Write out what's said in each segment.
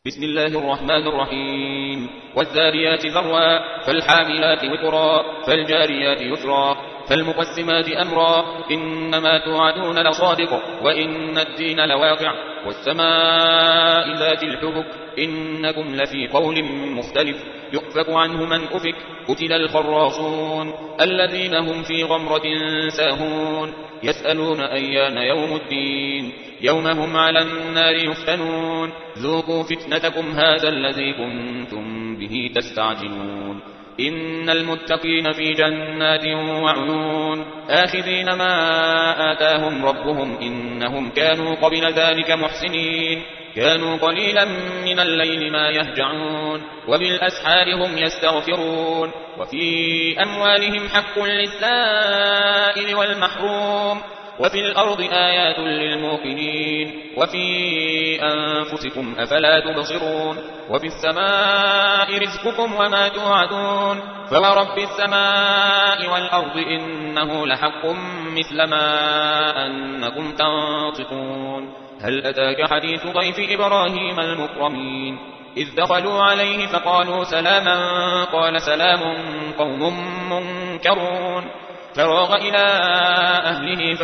بسم الله الرحمن الرحيم والذاريات ذروا فالحاملات وقرا فالجاريات يسرا فالمقسمات أمرا إنما توعدون لصادق وإن الدين لواقع والسماء ذات الحبك إنكم لفي قول مختلف يؤفك عنه من أفك قتل الخراصون الذين هم في غمرة ساهون يسألون أيان يوم الدين يوم هم على النار يفتنون ذوقوا فتنتكم هذا الذي كنتم به تستعجلون إن المتقين في جنات وعيون آخذين ما آتاهم ربهم إنهم كانوا قبل ذلك محسنين كانوا قليلا من الليل ما يهجعون وبالأسحار هم يستغفرون وفي أموالهم حق للسائل والمحروم وفي الأرض آيات للموقنين وفي أنفسكم أفلا تبصرون وفي السماء رزقكم وما توعدون فورب السماء والأرض إنه لحق مثل ما أنكم تنطقون هل أتاك حديث ضيف إبراهيم المكرمين إذ دخلوا عليه فقالوا سلاما قال سلام قوم منكرون فراغ إلى أهله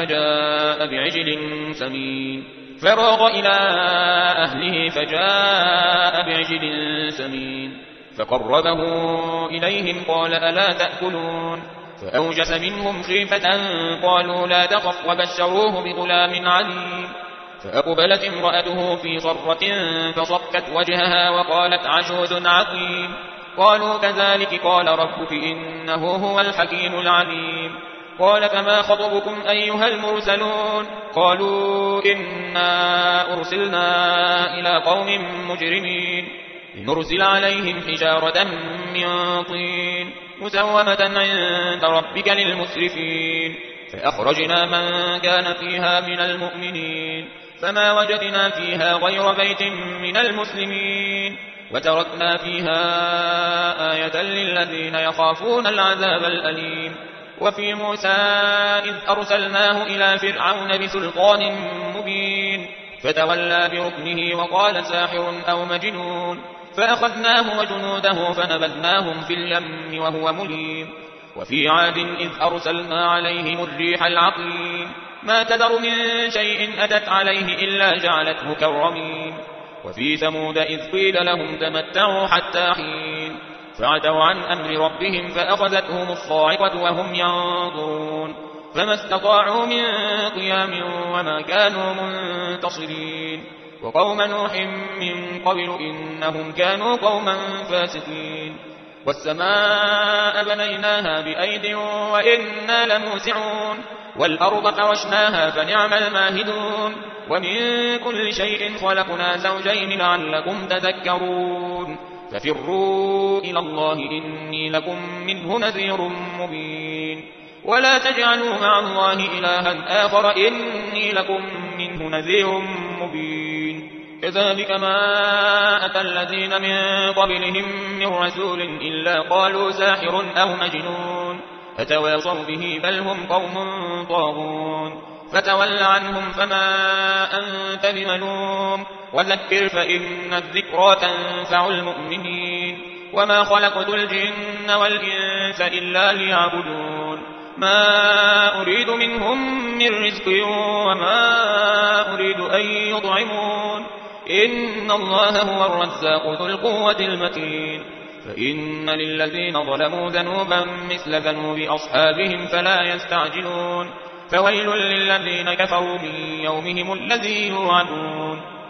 فجاء بعجل سمين فقربه إليهم قال ألا تأكلون فأوجس منهم خيفة قالوا لا تخف وبشروه بغلام عليم فأقبلت امرأته في صرة فصكت وجهها وقالت عجوز عقيم قالوا كذلك قال ربك إنه هو الحكيم العليم قال فما خطبكم أيها المرسلون قالوا إنا أرسلنا إلى قوم مجرمين لنرسل عليهم حجارة من طين مسومة عند ربك للمسرفين فأخرجنا من كان فيها من المؤمنين فما وجدنا فيها غير بيت من المسلمين وتركنا فيها آية للذين يخافون العذاب الأليم وفي موسى إذ أرسلناه إلى فرعون بسلطان مبين فتولى بركنه وقال ساحر أو مجنون فأخذناه وجنوده فنبذناهم في اليم وهو مليم وفي عاد إذ أرسلنا عليهم الريح العقيم ما تذر من شيء أتت عليه إلا جعلته كالرميم وفي ثمود إذ قيل لهم تمتعوا حتى حين فعتوا عن أمر ربهم فأخذتهم الصاعقة وهم ينظرون فما استطاعوا من قيام وما كانوا منتصرين وقوم نوح من قبل إنهم كانوا قوما فاسقين والسماء بنيناها بأيد وإنا لموسعون والأرض فرشناها فنعم الماهدون ومن كل شيء خلقنا زوجين لعلكم تذكرون ففروا إلى الله إني لكم منه نذير مبين ولا تجعلوا مع الله إلها آخر إني لكم منه نذير مبين كذلك ما أتى الذين من قبلهم من رسول إلا قالوا ساحر أو مجنون أتواصوا به بل هم قوم طاغون فتول عنهم فما أنت بملوم وذكر فإن الذكرى تنفع المؤمنين وما خلقت الجن والإنس إلا ليعبدون ما أريد منهم من رزق وما أريد أن يطعمون إن الله هو الرزاق ذو القوة المتين فإن للذين ظلموا ذنوبا مثل ذنوب أصحابهم فلا يستعجلون فويل للذين كفروا من يومهم الذي يوعدون